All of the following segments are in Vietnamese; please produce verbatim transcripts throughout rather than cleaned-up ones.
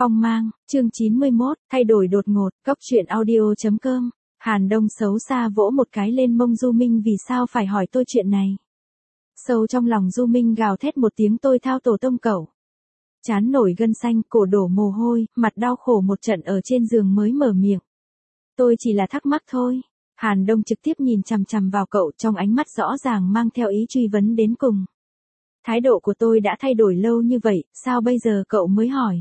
Phong mang, chương chín mươi mốt, thay đổi đột ngột, cốc truyện audio.com. Hàn Đông xấu xa vỗ một cái lên mông Du Minh vì sao phải hỏi tôi chuyện này. Sâu trong lòng Du Minh gào thét một tiếng tôi thao tổ tông cẩu. Chán nổi gân xanh, cổ đổ mồ hôi, mặt đau khổ một trận ở trên giường mới mở miệng. Tôi chỉ là thắc mắc thôi. Hàn Đông trực tiếp nhìn chằm chằm vào cậu trong ánh mắt rõ ràng mang theo ý truy vấn đến cùng. Thái độ của tôi đã thay đổi lâu như vậy, sao bây giờ cậu mới hỏi?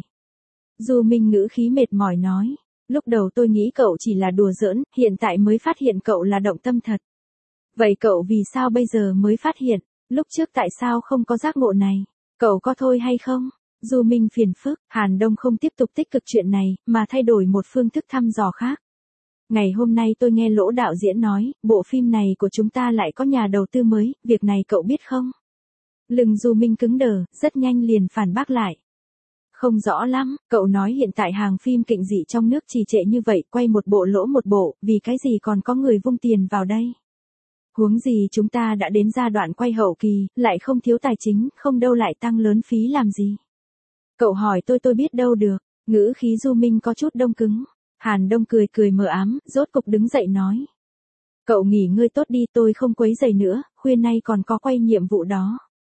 Du Minh ngữ khí mệt mỏi nói, lúc đầu tôi nghĩ cậu chỉ là đùa giỡn, hiện tại mới phát hiện cậu là động tâm thật. Vậy cậu vì sao bây giờ mới phát hiện, lúc trước tại sao không có giác ngộ này? Cậu có thôi hay không? Du Minh phiền phức, Hàn Đông không tiếp tục tích cực chuyện này, mà thay đổi một phương thức thăm dò khác. Ngày hôm nay tôi nghe Lỗ đạo diễn nói, bộ phim này của chúng ta lại có nhà đầu tư mới, việc này cậu biết không? Lưng Du Minh cứng đờ, rất nhanh liền phản bác lại. Không rõ lắm, cậu nói hiện tại hàng phim kịnh dị trong nước trì trệ như vậy, quay một bộ lỗ một bộ, vì cái gì còn có người vung tiền vào đây? Huống gì chúng ta đã đến giai đoạn quay hậu kỳ, lại không thiếu tài chính, không đâu lại tăng lớn phí làm gì? Cậu hỏi tôi tôi biết đâu được, ngữ khí Du Minh có chút đông cứng. Hàn Đông cười cười mờ ám, rốt cục đứng dậy nói. Cậu nghỉ ngơi tốt đi, tôi không quấy rầy nữa, khuya nay còn có quay nhiệm vụ đó.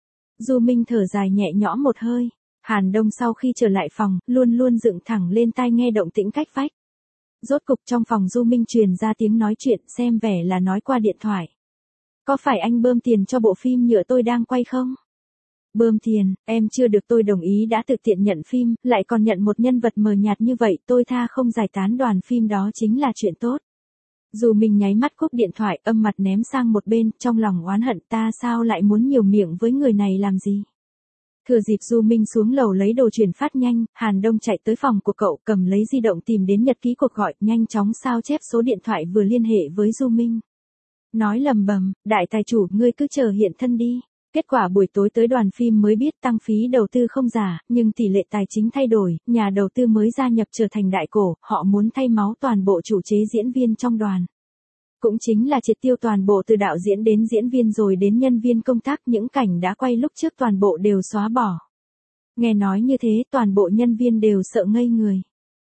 Du Minh thở dài nhẹ nhõm một hơi. Hàn Đông sau khi trở lại phòng, luôn luôn dựng thẳng lên tai nghe động tĩnh cách vách. Rốt cục trong phòng Du Minh truyền ra tiếng nói chuyện, xem vẻ là nói qua điện thoại. Có phải anh bơm tiền cho bộ phim nhựa tôi đang quay không? Bơm tiền, em chưa được tôi đồng ý đã tự tiện nhận phim, lại còn nhận một nhân vật mờ nhạt như vậy, tôi tha không giải tán đoàn phim đó chính là chuyện tốt. Dù mình nháy mắt cúp điện thoại, âm mặt ném sang một bên, trong lòng oán hận ta sao lại muốn nhiều miệng với người này làm gì. Thừa dịp Du Minh xuống lầu lấy đồ chuyển phát nhanh, Hàn Đông chạy tới phòng của cậu, cầm lấy di động tìm đến nhật ký cuộc gọi, nhanh chóng sao chép số điện thoại vừa liên hệ với Du Minh. Nói lầm bầm, đại tài chủ, ngươi cứ chờ hiện thân đi. Kết quả buổi tối tới đoàn phim mới biết tăng phí đầu tư không giả, nhưng tỷ lệ tài chính thay đổi, nhà đầu tư mới gia nhập trở thành đại cổ, họ muốn thay máu toàn bộ chủ chế diễn viên trong đoàn. Cũng chính là triệt tiêu toàn bộ từ đạo diễn đến diễn viên rồi đến nhân viên công tác, những cảnh đã quay lúc trước toàn bộ đều xóa bỏ. Nghe nói như thế toàn bộ nhân viên đều sợ ngây người.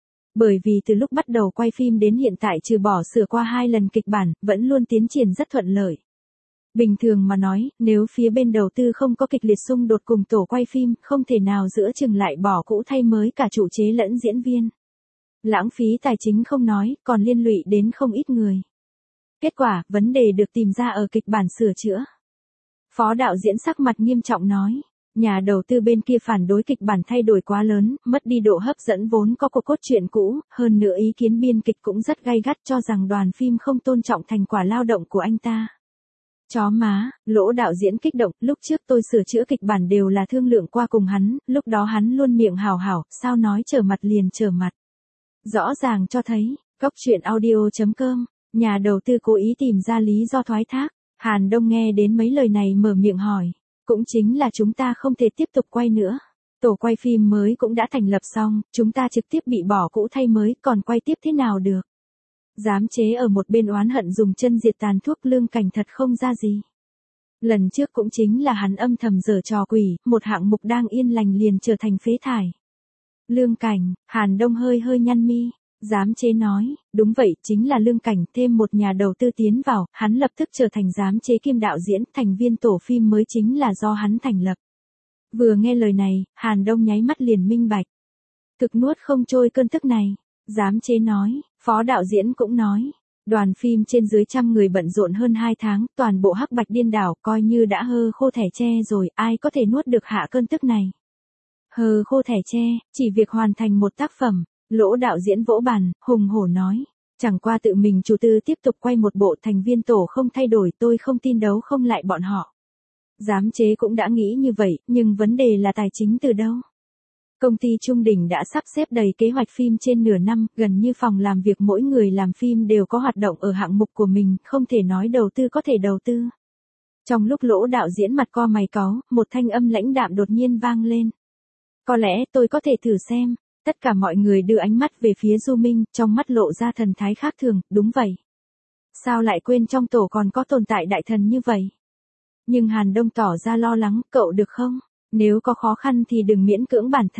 Bởi vì từ lúc bắt đầu quay phim đến hiện tại trừ bỏ sửa qua hai lần kịch bản, vẫn luôn tiến triển rất thuận lợi. Bình thường mà nói, nếu phía bên đầu tư không có kịch liệt xung đột cùng tổ quay phim, không thể nào giữa chừng lại bỏ cũ thay mới cả chủ chế lẫn diễn viên. Lãng phí tài chính không nói, còn liên lụy đến không ít người. Kết quả, vấn đề được tìm ra ở kịch bản sửa chữa. Phó đạo diễn sắc mặt nghiêm trọng nói, nhà đầu tư bên kia phản đối kịch bản thay đổi quá lớn, mất đi độ hấp dẫn vốn có của cốt truyện cũ, hơn nữa ý kiến biên kịch cũng rất gay gắt cho rằng đoàn phim không tôn trọng thành quả lao động của anh ta. Chó má, Lỗ đạo diễn kích động, lúc trước tôi sửa chữa kịch bản đều là thương lượng qua cùng hắn, lúc đó hắn luôn miệng hào hảo, sao nói trở mặt liền trở mặt. Rõ ràng cho thấy, cốc truyện audio.com, nhà đầu tư cố ý tìm ra lý do thoái thác. Hàn Đông nghe đến mấy lời này mở miệng hỏi, cũng chính là chúng ta không thể tiếp tục quay nữa. Tổ quay phim mới cũng đã thành lập xong, chúng ta trực tiếp bị bỏ cũ thay mới, còn quay tiếp thế nào được. Giám chế ở một bên oán hận dùng chân diệt tàn thuốc Lương Cảnh thật không ra gì. Lần trước cũng chính là hắn âm thầm giở trò quỷ, một hạng mục đang yên lành liền trở thành phế thải. Lương Cảnh, Hàn Đông hơi hơi nhăn mi, giám chế nói, đúng vậy, chính là Lương Cảnh, thêm một nhà đầu tư tiến vào, hắn lập tức trở thành giám chế kiêm đạo diễn, thành viên tổ phim mới chính là do hắn thành lập. Vừa nghe lời này, Hàn Đông nháy mắt liền minh bạch. Thực nuốt không trôi cơn tức này. Giám chế nói, phó đạo diễn cũng nói, đoàn phim trên dưới trăm người bận rộn hơn hai tháng, toàn bộ hắc bạch điên đảo, coi như đã hơ khô thẻ tre rồi, ai có thể nuốt được hạ cơn tức này. Hơ khô thẻ tre, chỉ việc hoàn thành một tác phẩm, Lỗ đạo diễn vỗ bàn, hùng hổ nói, chẳng qua tự mình chủ tư tiếp tục quay một bộ, thành viên tổ không thay đổi, tôi không tin đấu không lại bọn họ. Giám chế cũng đã nghĩ như vậy, nhưng vấn đề là tài chính từ đâu? Công ty Trung Đình đã sắp xếp đầy kế hoạch phim trên nửa năm, gần như phòng làm việc mỗi người làm phim đều có hoạt động ở hạng mục của mình, không thể nói đầu tư có thể đầu tư. Trong lúc Lỗ đạo diễn mặt co mày cáu, một thanh âm lãnh đạm đột nhiên vang lên. Có lẽ tôi có thể thử xem. Tất cả mọi người đưa ánh mắt về phía Du Minh, trong mắt lộ ra thần thái khác thường, đúng vậy. Sao lại quên trong tổ còn có tồn tại đại thần như vậy? Nhưng Hàn Đông tỏ ra lo lắng, cậu được không? Nếu có khó khăn thì đừng miễn cưỡng bản thân.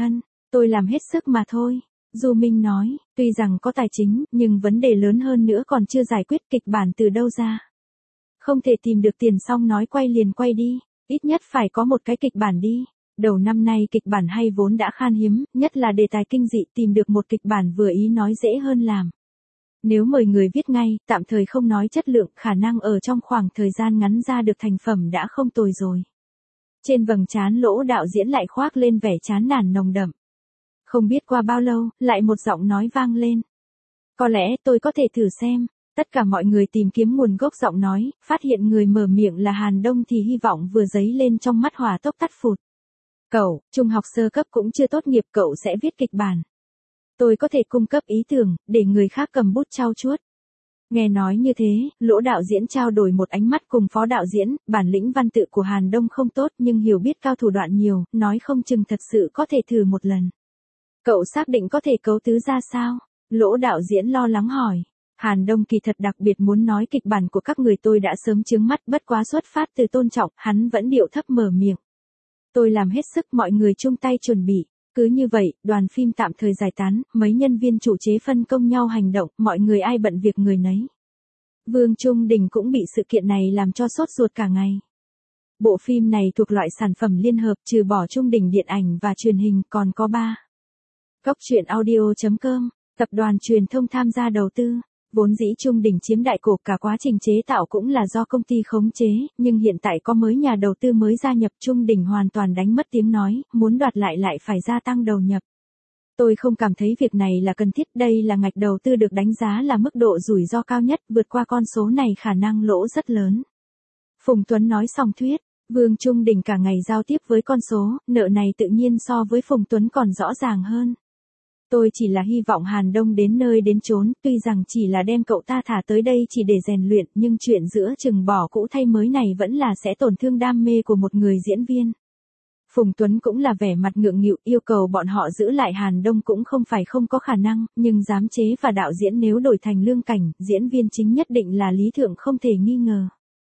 Tôi làm hết sức mà thôi. Du Minh nói, tuy rằng có tài chính, nhưng vấn đề lớn hơn nữa còn chưa giải quyết, kịch bản từ đâu ra. Không thể tìm được tiền xong nói quay liền quay đi, ít nhất phải có một cái kịch bản đi. Đầu năm nay kịch bản hay vốn đã khan hiếm, nhất là đề tài kinh dị, tìm được một kịch bản vừa ý nói dễ hơn làm. Nếu mời người viết ngay, tạm thời không nói chất lượng, khả năng ở trong khoảng thời gian ngắn ra được thành phẩm đã không tồi rồi. Trên vầng trán Lỗ đạo diễn lại khoác lên vẻ chán nản nồng đậm. Không biết qua bao lâu, lại một giọng nói vang lên. Có lẽ tôi có thể thử xem. Tất cả mọi người tìm kiếm nguồn gốc giọng nói, phát hiện người mở miệng là Hàn Đông thì hy vọng vừa dấy lên trong mắt hỏa tốc tắt phụt. Cậu, trung học sơ cấp cũng chưa tốt nghiệp, cậu sẽ viết kịch bản. Tôi có thể cung cấp ý tưởng, để người khác cầm bút trau chuốt. Nghe nói như thế, Lỗ đạo diễn trao đổi một ánh mắt cùng phó đạo diễn, bản lĩnh văn tự của Hàn Đông không tốt nhưng hiểu biết cao thủ đoạn nhiều, nói không chừng thật sự có thể thử một lần. Cậu xác định có thể cấu tứ ra sao? Lỗ đạo diễn lo lắng hỏi. Hàn Đông kỳ thật đặc biệt muốn nói kịch bản của các người tôi đã sớm chướng mắt, bất quá xuất phát từ tôn trọng, hắn vẫn điệu thấp mở miệng. Tôi làm hết sức, mọi người chung tay chuẩn bị. Cứ như vậy, đoàn phim tạm thời giải tán, mấy nhân viên chủ chế phân công nhau hành động, mọi người ai bận việc người nấy. Vương Trung Đình cũng bị sự kiện này làm cho sốt ruột cả ngày. Bộ phim này thuộc loại sản phẩm liên hợp, trừ bỏ Trung Đình điện ảnh và truyền hình còn có ba. Cóc truyện audio chấm com, tập đoàn truyền thông tham gia đầu tư. Vốn dĩ Trung Đình chiếm đại cổ, cả quá trình chế tạo cũng là do công ty khống chế, nhưng hiện tại có mới nhà đầu tư mới gia nhập, Trung Đình hoàn toàn đánh mất tiếng nói, muốn đoạt lại lại phải gia tăng đầu nhập. Tôi không cảm thấy việc này là cần thiết, đây là ngạch đầu tư được đánh giá là mức độ rủi ro cao nhất, vượt qua con số này khả năng lỗ rất lớn. Phùng Tuấn nói xong thuyết, Vương Trung Đình cả ngày giao tiếp với con số, nợ này tự nhiên so với Phùng Tuấn còn rõ ràng hơn. Tôi chỉ là hy vọng Hàn Đông đến nơi đến chốn, tuy rằng chỉ là đem cậu ta thả tới đây chỉ để rèn luyện, nhưng chuyện giữa chừng bỏ cũ thay mới này vẫn là sẽ tổn thương đam mê của một người diễn viên. Phùng Tuấn cũng là vẻ mặt ngượng nghịu, yêu cầu bọn họ giữ lại Hàn Đông cũng không phải không có khả năng, nhưng giám chế và đạo diễn nếu đổi thành Lương Cảnh, diễn viên chính nhất định là Lý Thượng không thể nghi ngờ.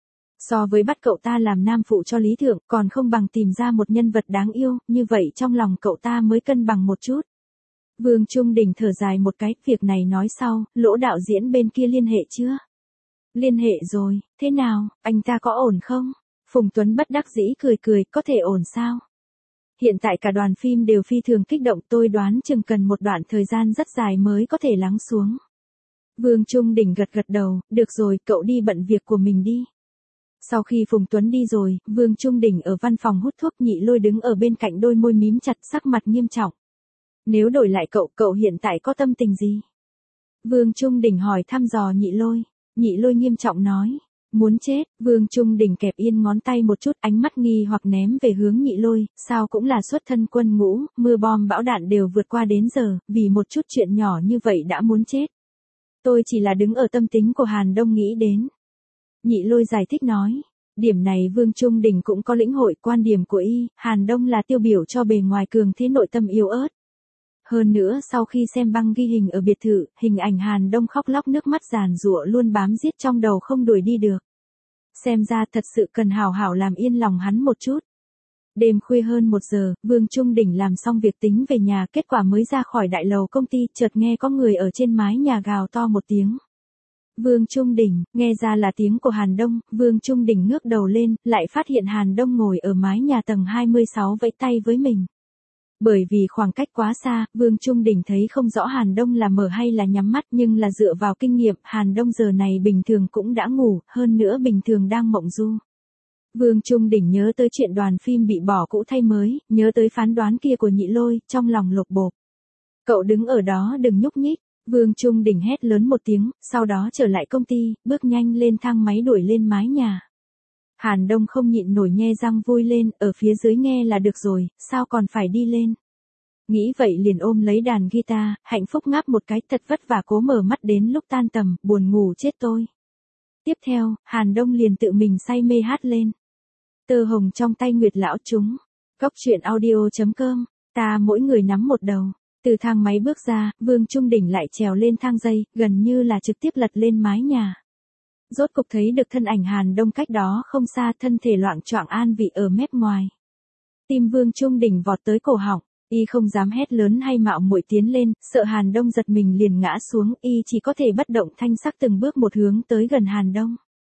So với bắt cậu ta làm nam phụ cho Lý Thượng, còn không bằng tìm ra một nhân vật đáng yêu, như vậy trong lòng cậu ta mới cân bằng một chút. Vương Trung Đình thở dài một cái, việc này nói sau, Lỗ đạo diễn bên kia liên hệ chưa? Liên hệ rồi, thế nào, anh ta có ổn không? Phùng Tuấn bất đắc dĩ cười cười, có thể ổn sao? Hiện tại cả đoàn phim đều phi thường kích động, tôi đoán chừng cần một đoạn thời gian rất dài mới có thể lắng xuống. Vương Trung Đình gật gật đầu, được rồi, cậu đi bận việc của mình đi. Sau khi Phùng Tuấn đi rồi, Vương Trung Đình ở văn phòng hút thuốc, Nhị Lôi đứng ở bên cạnh đôi môi mím chặt, sắc mặt nghiêm trọng. Nếu đổi lại cậu, cậu hiện tại có tâm tình gì? Vương Trung Đình hỏi thăm dò Nhị Lôi. Nhị Lôi nghiêm trọng nói. Muốn chết, Vương Trung Đình kẹp yên ngón tay một chút, ánh mắt nghi hoặc ném về hướng Nhị Lôi, sao cũng là xuất thân quân ngũ, mưa bom bão đạn đều vượt qua đến giờ, vì một chút chuyện nhỏ như vậy đã muốn chết. Tôi chỉ là đứng ở tâm tính của Hàn Đông nghĩ đến. Nhị Lôi giải thích nói. Điểm này Vương Trung Đình cũng có lĩnh hội, quan điểm của y, Hàn Đông là tiêu biểu cho bề ngoài cường thế nội tâm yếu ớt. Hơn nữa sau khi xem băng ghi hình ở biệt thự, hình ảnh Hàn Đông khóc lóc nước mắt giàn giụa luôn bám giết trong đầu không đuổi đi được. Xem ra thật sự cần hào hảo làm yên lòng hắn một chút. Đêm khuya hơn một giờ, Vương Trung Đình làm xong việc tính về nhà, kết quả mới ra khỏi đại lầu công ty, chợt nghe có người ở trên mái nhà gào to một tiếng. Vương Trung Đình, nghe ra là tiếng của Hàn Đông, Vương Trung Đình ngước đầu lên, lại phát hiện Hàn Đông ngồi ở mái nhà tầng hai mươi sáu vẫy tay với mình. Bởi vì khoảng cách quá xa, Vương Trung Đình thấy không rõ Hàn Đông là mở hay là nhắm mắt, nhưng là dựa vào kinh nghiệm, Hàn Đông giờ này bình thường cũng đã ngủ, hơn nữa bình thường đang mộng du. Vương Trung Đình nhớ tới chuyện đoàn phim bị bỏ cũ thay mới, nhớ tới phán đoán kia của Nhị Lôi, trong lòng lột bột. Cậu đứng ở đó đừng nhúc nhích, Vương Trung Đình hét lớn một tiếng, sau đó trở lại công ty, bước nhanh lên thang máy đuổi lên mái nhà. Hàn Đông không nhịn nổi nhe răng vui lên, ở phía dưới nghe là được rồi, sao còn phải đi lên. Nghĩ vậy liền ôm lấy đàn guitar, hạnh phúc ngáp một cái, thật vất vả cố mở mắt đến lúc tan tầm, buồn ngủ chết tôi. Tiếp theo, Hàn Đông liền tự mình say mê hát lên. Tơ hồng trong tay Nguyệt lão chúng. Cóc truyện audio chấm com, ta mỗi người nắm một đầu. Từ thang máy bước ra, Vương Trung Đình lại trèo lên thang dây, gần như là trực tiếp lật lên mái nhà. Rốt cục thấy được thân ảnh Hàn Đông cách đó không xa, thân thể loạng choạng an vị ở mép ngoài. Tim Vương Trung Đình vọt tới cổ họng, Y không dám hét lớn hay mạo muội tiến lên, sợ Hàn Đông giật mình liền ngã xuống, y chỉ có thể bất động thanh sắc từng bước một hướng tới gần Hàn Đông.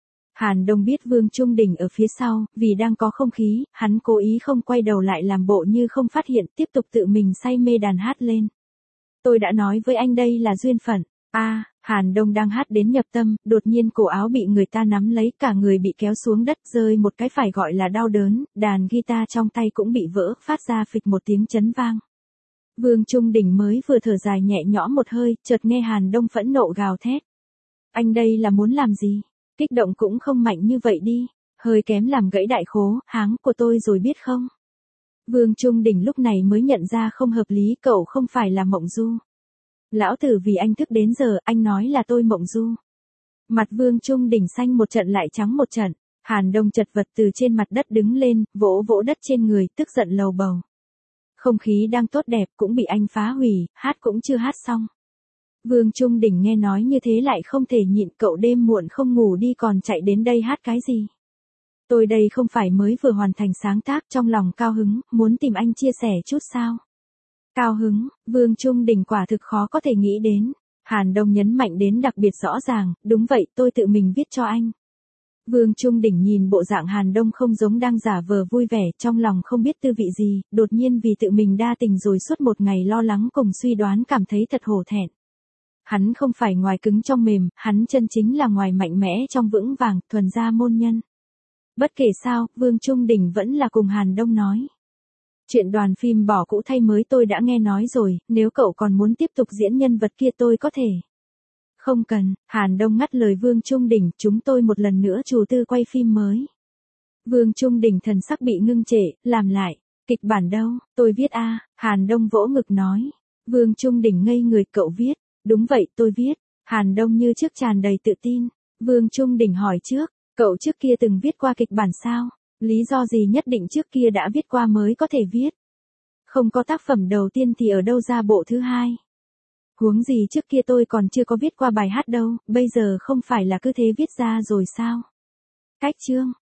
Hàn Đông biết Vương Trung Đình ở phía sau, vì đang có không khí, hắn cố ý không quay đầu lại làm bộ như không phát hiện, tiếp tục tự mình say mê đàn hát lên. Tôi đã nói với anh đây là duyên phận. A, à, Hàn Đông đang hát đến nhập tâm, đột nhiên cổ áo bị người ta nắm lấy, cả người bị kéo xuống đất, rơi một cái phải gọi là đau đớn, đàn guitar trong tay cũng bị vỡ, phát ra phịch một tiếng chấn vang. Vương Trung Đình mới vừa thở dài nhẹ nhõm một hơi, chợt nghe Hàn Đông phẫn nộ gào thét. Anh đây là muốn làm gì? Kích động cũng không mạnh như vậy đi, hơi kém làm gãy đại khố, háng của tôi rồi biết không? Vương Trung Đình lúc này mới nhận ra không hợp lý, cậu không phải là Mộng Du. Lão tử vì anh thức đến giờ, anh nói là tôi Mộng Du. Mặt Vương Trung Đình xanh một trận lại trắng một trận, Hàn Đông chật vật từ trên mặt đất đứng lên, vỗ vỗ đất trên người, tức giận lầu bầu. Không khí đang tốt đẹp cũng bị anh phá hủy, hát cũng chưa hát xong. Vương Trung Đình nghe nói như thế lại không thể nhịn, cậu đêm muộn không ngủ đi còn chạy đến đây hát cái gì? Tôi đây không phải mới vừa hoàn thành sáng tác, trong lòng cao hứng, muốn tìm anh chia sẻ chút sao? Cao hứng, Vương Trung Đình quả thực khó có thể nghĩ đến. Hàn Đông nhấn mạnh đến đặc biệt rõ ràng, đúng vậy, tôi tự mình viết cho anh. Vương Trung Đình nhìn bộ dạng Hàn Đông không giống đang giả vờ vui vẻ, trong lòng không biết tư vị gì, đột nhiên vì tự mình đa tình rồi suốt một ngày lo lắng cùng suy đoán cảm thấy thật hổ thẹn. Hắn không phải ngoài cứng trong mềm, hắn chân chính là ngoài mạnh mẽ trong vững vàng, thuần gia môn nhân. Bất kể sao, Vương Trung Đình vẫn là cùng Hàn Đông nói. Chuyện đoàn phim bỏ cũ thay mới tôi đã nghe nói rồi, nếu cậu còn muốn tiếp tục diễn nhân vật kia tôi có thể. Không cần, Hàn Đông ngắt lời Vương Trung Đình, chúng tôi một lần nữa chủ tư quay phim mới. Vương Trung Đình thần sắc bị ngưng trệ, làm lại, kịch bản đâu, tôi viết a, à, Hàn Đông vỗ ngực nói. Vương Trung Đình ngây người, cậu viết, đúng vậy tôi viết, Hàn Đông như trước tràn đầy tự tin. Vương Trung Đình hỏi trước, cậu trước kia từng viết qua kịch bản sao? Lý do gì nhất định trước kia đã viết qua mới có thể viết? Không có tác phẩm đầu tiên thì ở đâu ra bộ thứ hai? Huống gì trước kia tôi còn chưa có viết qua bài hát đâu, bây giờ không phải là cứ thế viết ra rồi sao? Cách chương